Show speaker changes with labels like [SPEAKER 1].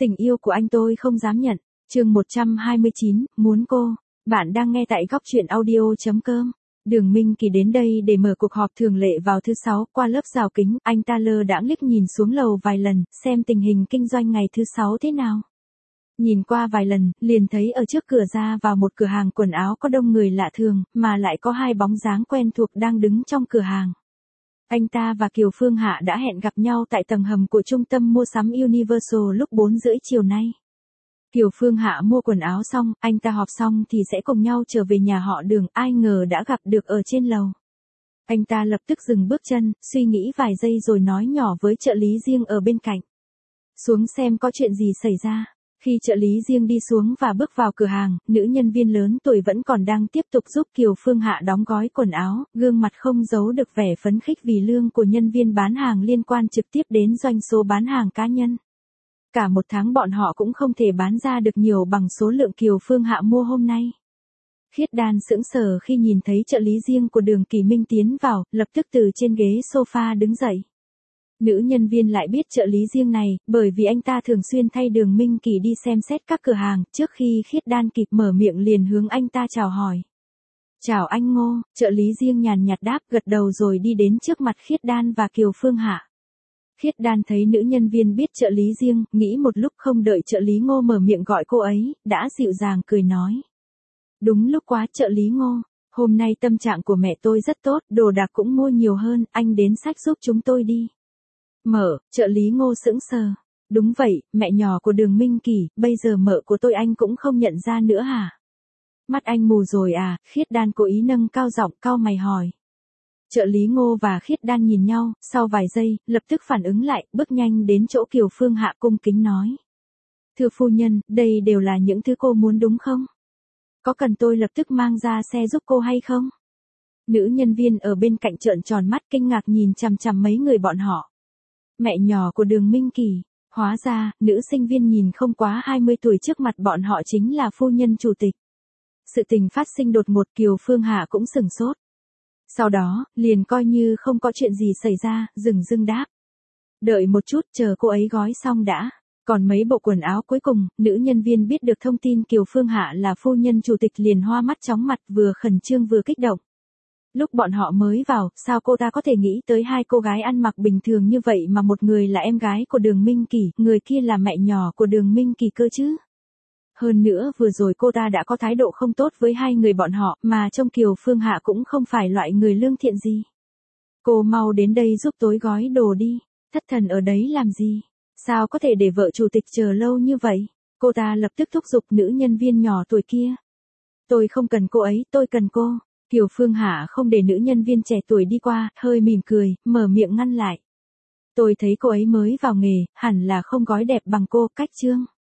[SPEAKER 1] Tình yêu của anh tôi không dám nhận. Chương 129, muốn cô. Bạn đang nghe tại góc truyện audio.com. Đường Minh Kỳ đến đây để mở cuộc họp thường lệ vào thứ 6, qua lớp rào kính, anh ta lơ đãng liếc nhìn xuống lầu vài lần, xem tình hình kinh doanh ngày thứ 6 thế nào. Nhìn qua vài lần, liền thấy ở trước cửa ra vào một cửa hàng quần áo có đông người lạ thường, mà lại có hai bóng dáng quen thuộc đang đứng trong cửa hàng. Anh ta và Kiều Phương Hạ đã hẹn gặp nhau tại tầng hầm của trung tâm mua sắm Universal lúc 4 rưỡi chiều nay. Kiều Phương Hạ mua quần áo xong, anh ta họp xong thì sẽ cùng nhau trở về nhà họ Đường, ai ngờ đã gặp được ở trên lầu. Anh ta lập tức dừng bước chân, suy nghĩ vài giây rồi nói nhỏ với trợ lý riêng ở bên cạnh. Xuống xem có chuyện gì xảy ra. Khi trợ lý riêng đi xuống và bước vào cửa hàng, nữ nhân viên lớn tuổi vẫn còn đang tiếp tục giúp Kiều Phương Hạ đóng gói quần áo, gương mặt không giấu được vẻ phấn khích vì lương của nhân viên bán hàng liên quan trực tiếp đến doanh số bán hàng cá nhân. Cả một tháng bọn họ cũng không thể bán ra được nhiều bằng số lượng Kiều Phương Hạ mua hôm nay. Khiết Đan sững sờ khi nhìn thấy trợ lý riêng của Đường Kỳ Minh tiến vào, lập tức từ trên ghế sofa đứng dậy. Nữ nhân viên lại biết trợ lý riêng này, bởi vì anh ta thường xuyên thay Đường Minh Kỳ đi xem xét các cửa hàng, trước khi Khiết Đan kịp mở miệng liền hướng anh ta chào hỏi. Chào anh Ngô, trợ lý riêng nhàn nhạt đáp gật đầu rồi đi đến trước mặt Khiết Đan và Kiều Phương Hạ. Khiết Đan thấy nữ nhân viên biết trợ lý riêng, nghĩ một lúc không đợi trợ lý Ngô mở miệng gọi cô ấy, đã dịu dàng cười nói. Đúng lúc quá trợ lý Ngô, hôm nay tâm trạng của mẹ tôi rất tốt, đồ đạc cũng mua nhiều hơn, anh đến xách giúp chúng tôi đi. Trợ lý Ngô sững sờ. Đúng vậy, mẹ nhỏ của Đường Minh Kỳ, bây giờ mợ của tôi anh cũng không nhận ra nữa hả? Mắt anh mù rồi à? Khiết Đan cố ý nâng cao giọng cau mày hỏi. Trợ lý Ngô và Khiết Đan nhìn nhau, sau vài giây, lập tức phản ứng lại, bước nhanh đến chỗ Kiều Phương Hạ cung kính nói. Thưa phu nhân, đây đều là những thứ cô muốn đúng không? Có cần tôi lập tức mang ra xe giúp cô hay không? Nữ nhân viên ở bên cạnh trợn tròn mắt kinh ngạc nhìn chằm chằm mấy người bọn họ. Mẹ nhỏ của Đường Minh Kỳ, hóa ra, nữ sinh viên nhìn không quá 20 tuổi trước mặt bọn họ chính là phu nhân chủ tịch. Sự tình phát sinh đột ngột Kiều Phương Hạ cũng sửng sốt. Sau đó, liền coi như không có chuyện gì xảy ra, dừng đáp. Đợi một chút chờ cô ấy gói xong đã. Còn mấy bộ quần áo cuối cùng, nữ nhân viên biết được thông tin Kiều Phương Hạ là phu nhân chủ tịch liền hoa mắt chóng mặt vừa khẩn trương vừa kích động. Lúc bọn họ mới vào, sao cô ta có thể nghĩ tới hai cô gái ăn mặc bình thường như vậy mà một người là em gái của Đường Minh Kỳ, người kia là mẹ nhỏ của Đường Minh Kỳ cơ chứ? Hơn nữa vừa rồi cô ta đã có thái độ không tốt với hai người bọn họ, mà trông Kiều Phương Hạ cũng không phải loại người lương thiện gì. Cô mau đến đây giúp tối gói đồ đi, thất thần ở đấy làm gì? Sao có thể để vợ chủ tịch chờ lâu như vậy? Cô ta lập tức thúc giục nữ nhân viên nhỏ tuổi kia. Tôi không cần cô ấy, tôi cần cô. Kiều Phương Hạ không để nữ nhân viên trẻ tuổi đi qua, hơi mỉm cười, mở miệng ngăn lại. Tôi thấy cô ấy mới vào nghề, hẳn là không gói đẹp bằng cô, cách chương.